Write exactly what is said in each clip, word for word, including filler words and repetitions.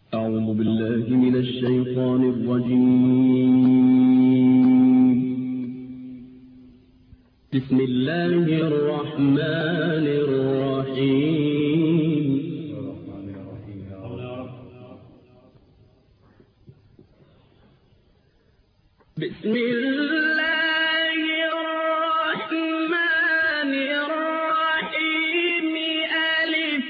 أعوذ بالله من الشيطان الرجيم. بسم الله الرحمن الرحيم. بسم الله الرحمن الرحيم. ألف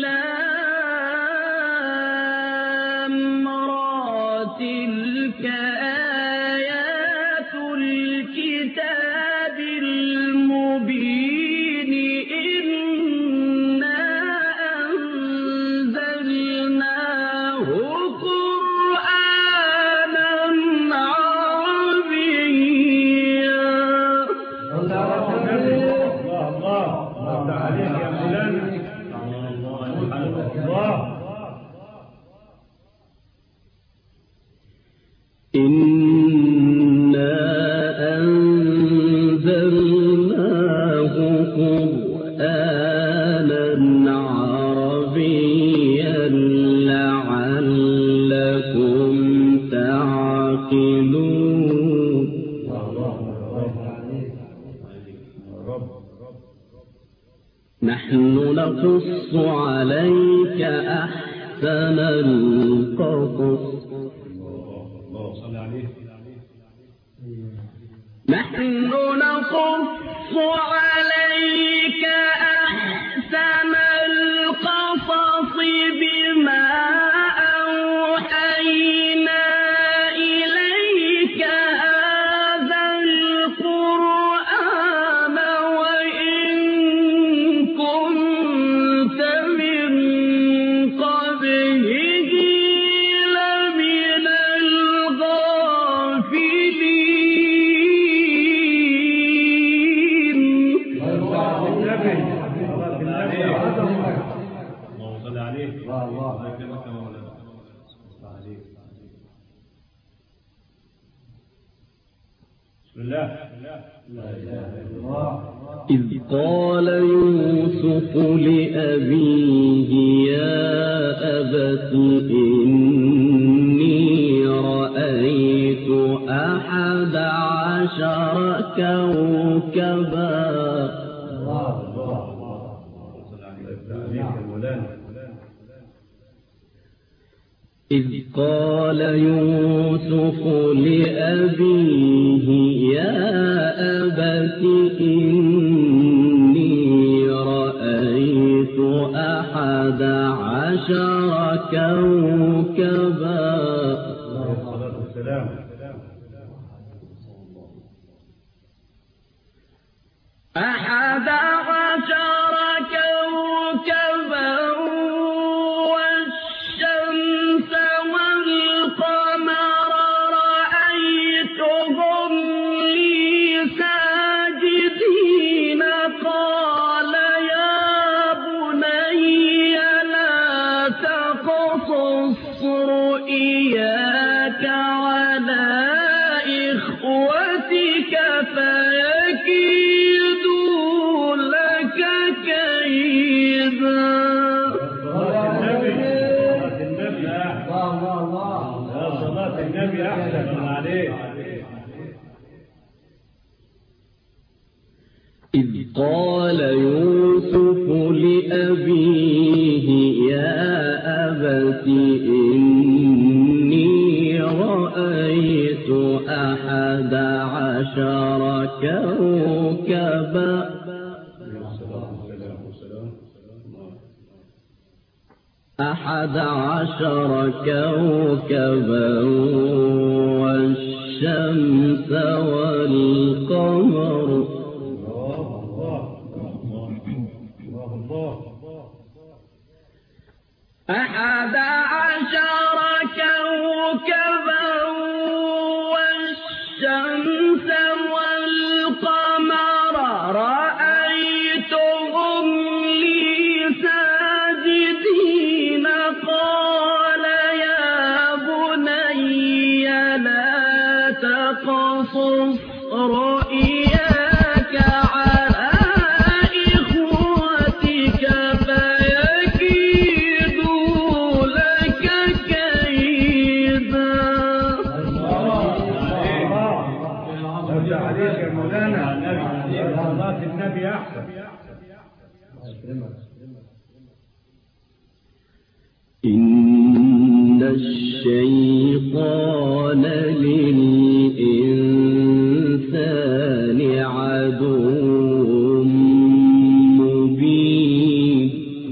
لام را. تلك آيات الكتاب المبين. إنا أنزلناه قرآنا عربيا. إنا أنزلناه قرآنا عربيا لعلكم تعقلون. نحن نقص عليك أحسن القصص. نحن نقص عليك أحسن القصص بما أوحينا إليك هذا القرآن وإن كنت من قبله لمن الغافلين. إذ قال يوسف لأبيه يا أبت إني رأيت أحد عشر كوكبا. إذ قال يوسف لأبيه يا أبت إني رأيت أحد عشر كوكبا. أحد عشر كوكبا والشمس والقمر رأيتهم لي ساجدين. قال يا بني لا تقصص رؤياك على إخوتك فيكيدوا لك كيدا. إذ قال يوسف لأبيه يا أبت إني رأيت أحد عشر كوكبا. أحد عشر كوكبا والشمس والقمر. أحد عشر كوكبا والشمس والقمر رأيتهم لي ساجدين. قال يا بني لا تقصص رؤياك النبي أحسن. إن الشيطان للإنسان عدو مبين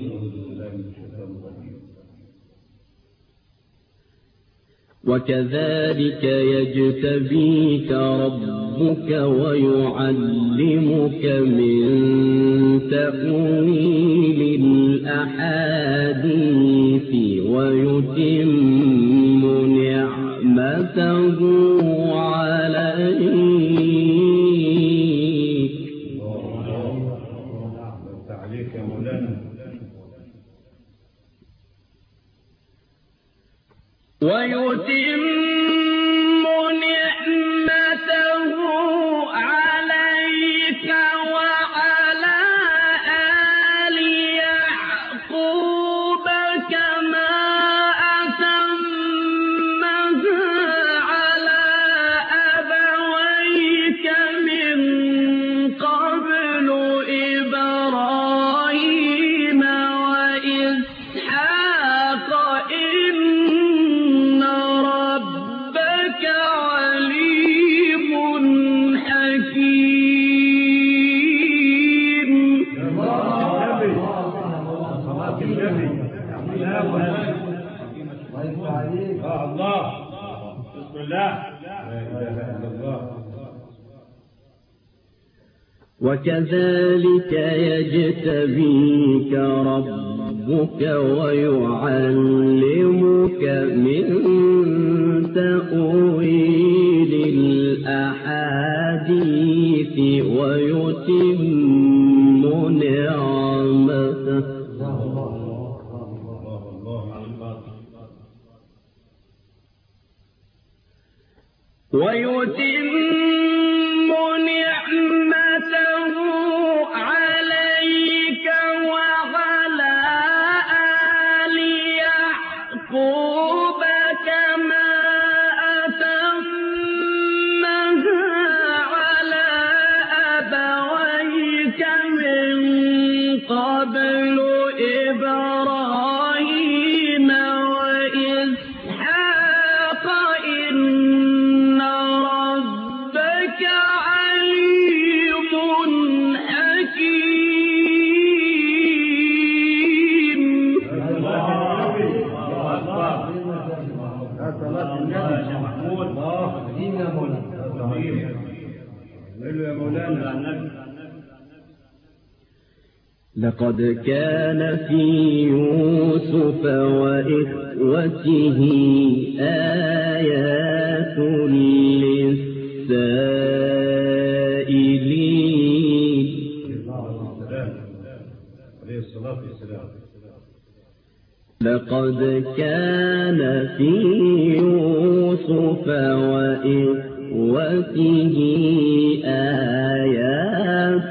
وكذلك يجتبيك ربك ويعلمك من تأويل الأحاديث ويتم نعمته عليك. عليك يا مولانا. ويتم نعمته عليك وعلى آل يعقوب كما أتمها على أبويك من قبل إبراهيم وإسحاق إن ربك عليم حكيم. الله بسم الله. لا إله إلا الله. وكذلك يجتبيك ربك ويعلمك من تأويل الأحاديث ويتم نعمته ويتم نعمته عليك وعلى آل يعقوب كما أتمها على أبويك من قبل إبراهيم وإسحاق إن ربك عليم حكيم. لقد كان في يوسف وإخوته آيات للسائلين. لقد كان في يوسف وإخوته آيات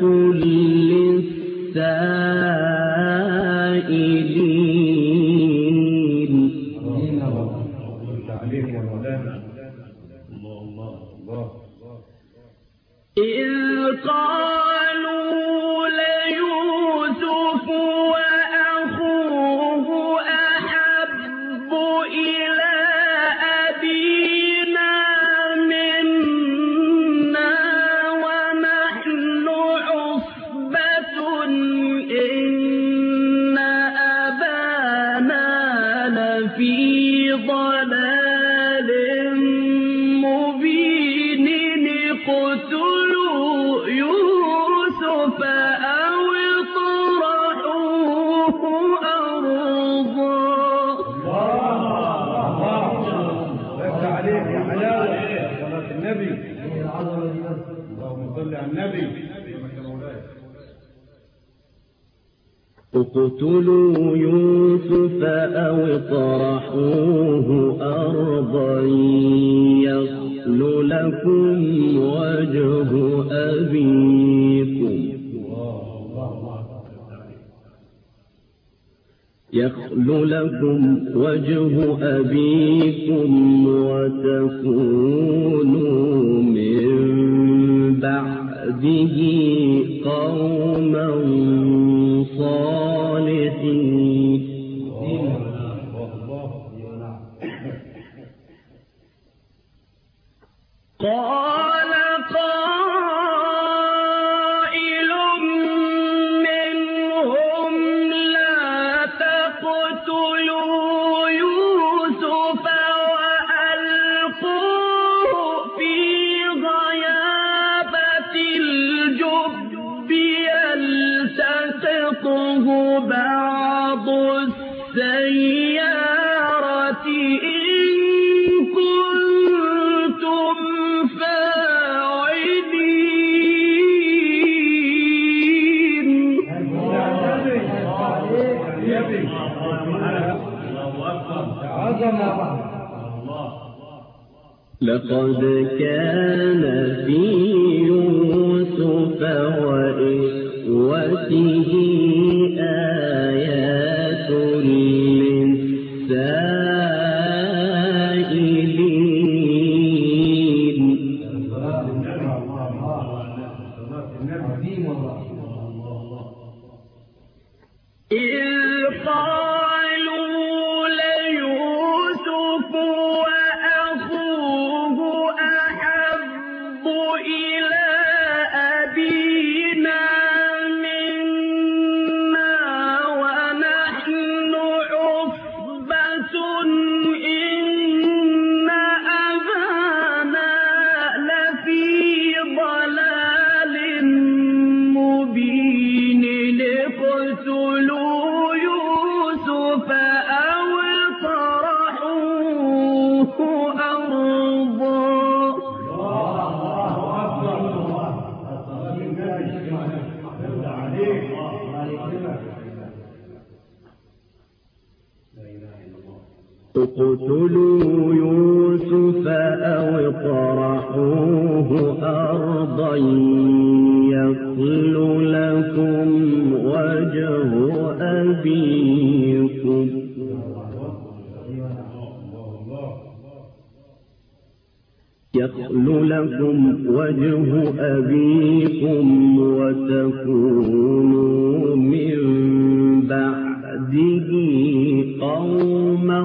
للسائلين. إذ قالوا ليوسف وأخوه أحب إلى أبينا منا ونحن عصبة إن أبانا لفي ضلال مبين. اقتلوا يوسف أو اطرحوه أرضا. لك عليك يا حلاوة صلاة النبي. اللهم صل على النبي. اقتلوا يوسف أو اطرحوه أرضا يخل لكم وجه أبيكم يخل لكم وجه أبيكم وتكونوا من بعده قوما صالحين قال قائل منهم لا تقتلوا يوسف وألقوه في غيابة الجب يلتقطه بعض السيارة إن كنتم فاعلين. لقد كان في يوسف وإخوته آيات للسائلين إذ قالوا ليوسف وأخوه أحب إلى أبينا منا ونحن عصبة إن أبانا لفي ضلال مبين اقتلوا يوسف أو اطرحوه أرضا. اقتلوا يوسف أو اطرحوه أرضا يخل لكم وجه أبيكم يخل لكم وجه أبيكم وتكونوا من بعده قوما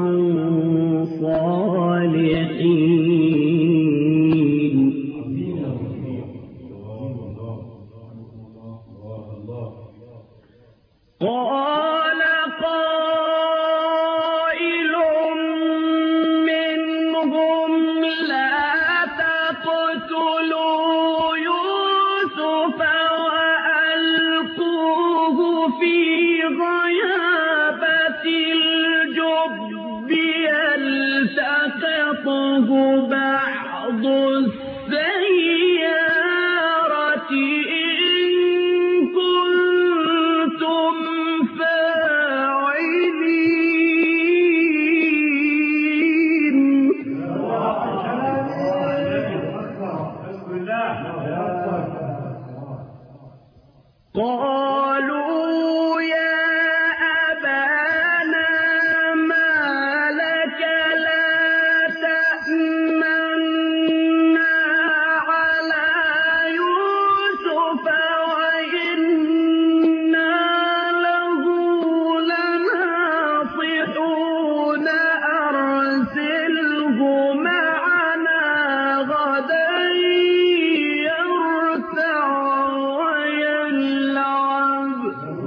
صالحين. قال قائل منهم لا تقتلوا يوسف وألقوه في غيابة الجب يلتقطه بعض السيارة إن كنتم فاعلين. قالوا يا أبانا ما لك لا تأمنا على يوسف وإنا له لناصحون أرسله معنا غدا يرتع ويلعب.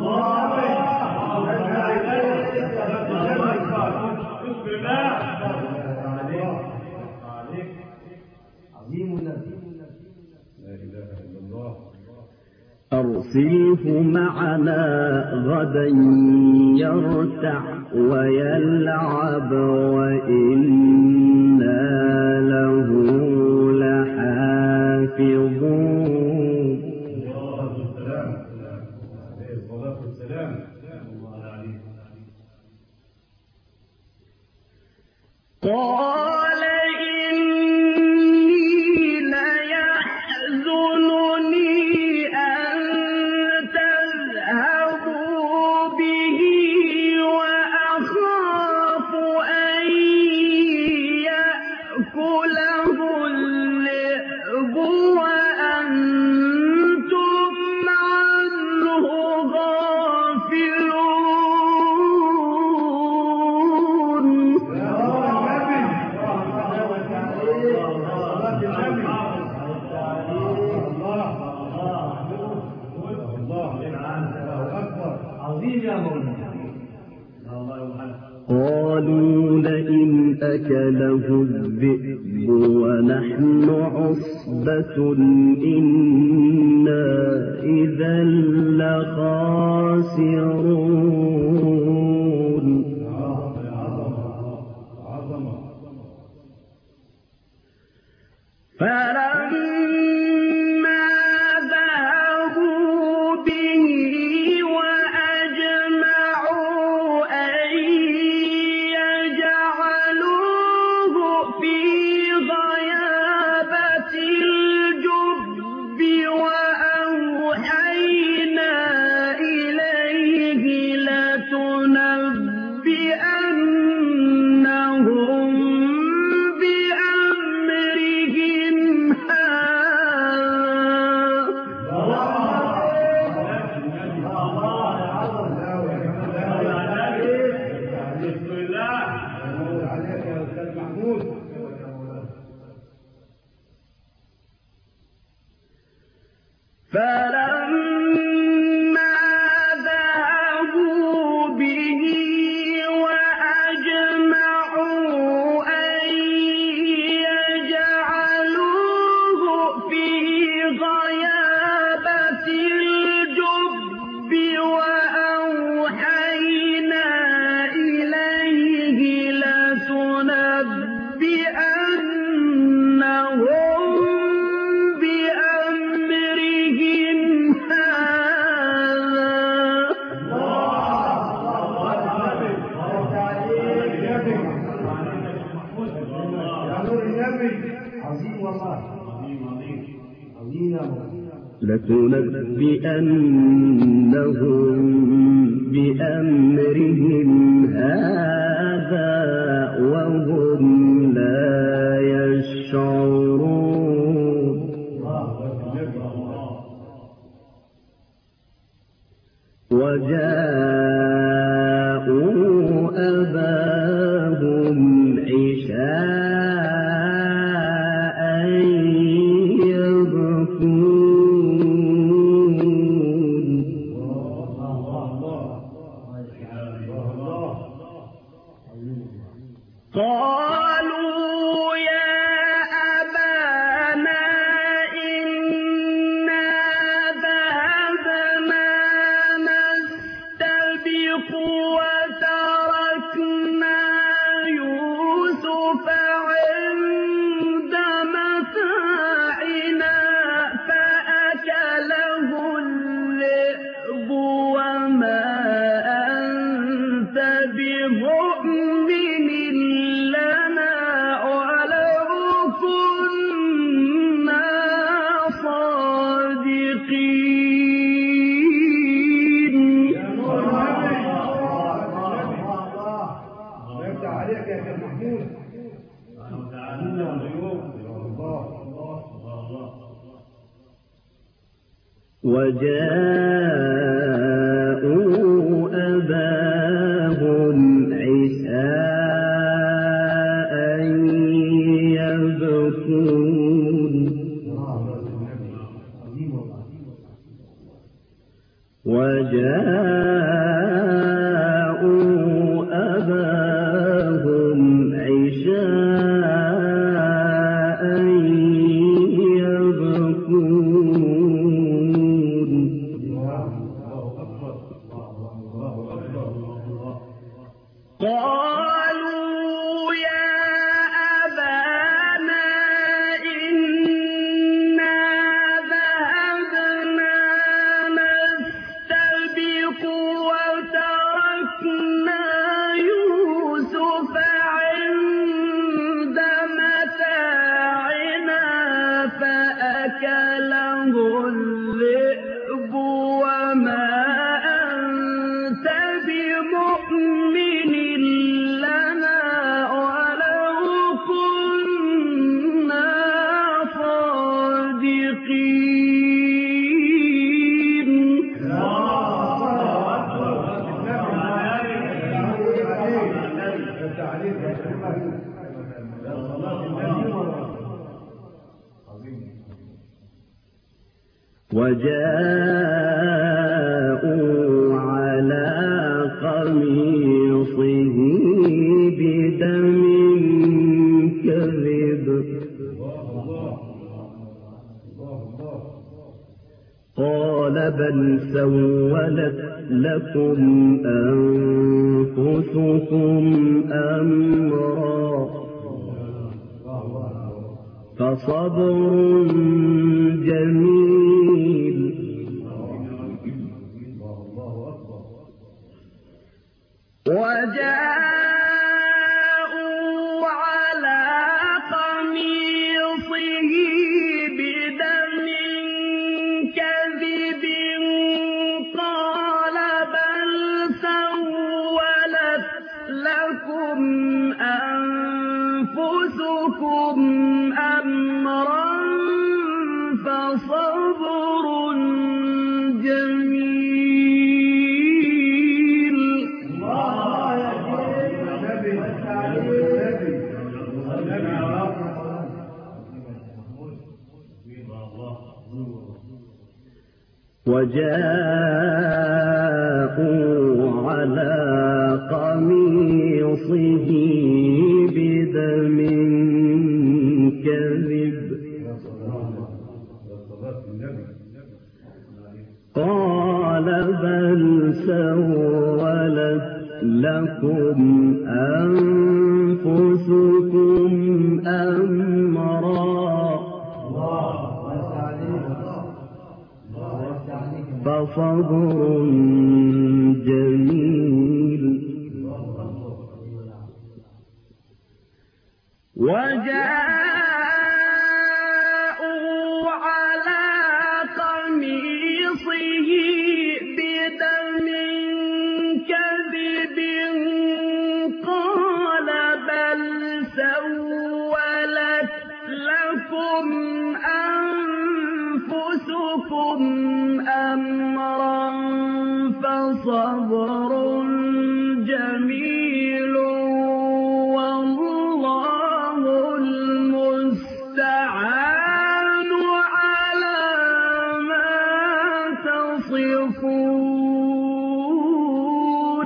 أرسله معنا غدا يرتع ويلعب وإنا له لحافظون. قال إني ليحزنني أن تذهبوا به وأخاف أن يأكله الذئب وأنتم إن أكله الذئب ونحن عصبة إنا إذا لخاسرون فلما ذهبوا به وأجمعوا أن يجعلوه في غيابة الجب وأوحينا إليه لتنبئنهم فلما ذهبوا به وأجمعوا أن يجعلوه في غيابة الجب وأوحينا إليه لتنبئنهم لتنبئنهم بأمرهم هذا وهم لا يشعرون وجاءوا أباهم عشاء قالوا يا أبانا إنا ذهبنا نستبق وتركنا يوسف عند متاعنا فأكله الذئب وما أنت بمؤمن لنا ولو كنا صادقين. عليك يا محمود. وجاءوا أباهم عشاء يبكون وجاءوا أباهم عشاء يبكون قالوا يا أبانا إنا ذهبنا نستبق وتركنا يوسف عند متاعنا فأكله الذئب وما أنت بمؤمن لنا ولو كنا صادقين. وجاءوا على قميصه بدم قال بل سولت لكم أنفسكم أمرا فصبر جميل وجاءوا على قميصه بدم كذب قال بل سولت لكم أنفسكم أمرا فصبر جميل وجاءوا على قميصه بدم كذب قال بل سولت لكم أنفسكم أمرا فصبر جميل وجاءوا على قميصه بدم كذب قال بل سولت لكم أنفسكم أمرا فصبر جميل والله المستعان على ما تصفون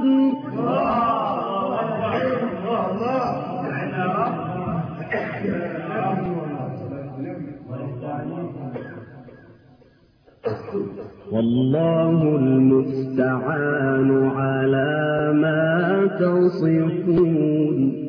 والله المستعان على ما تصفون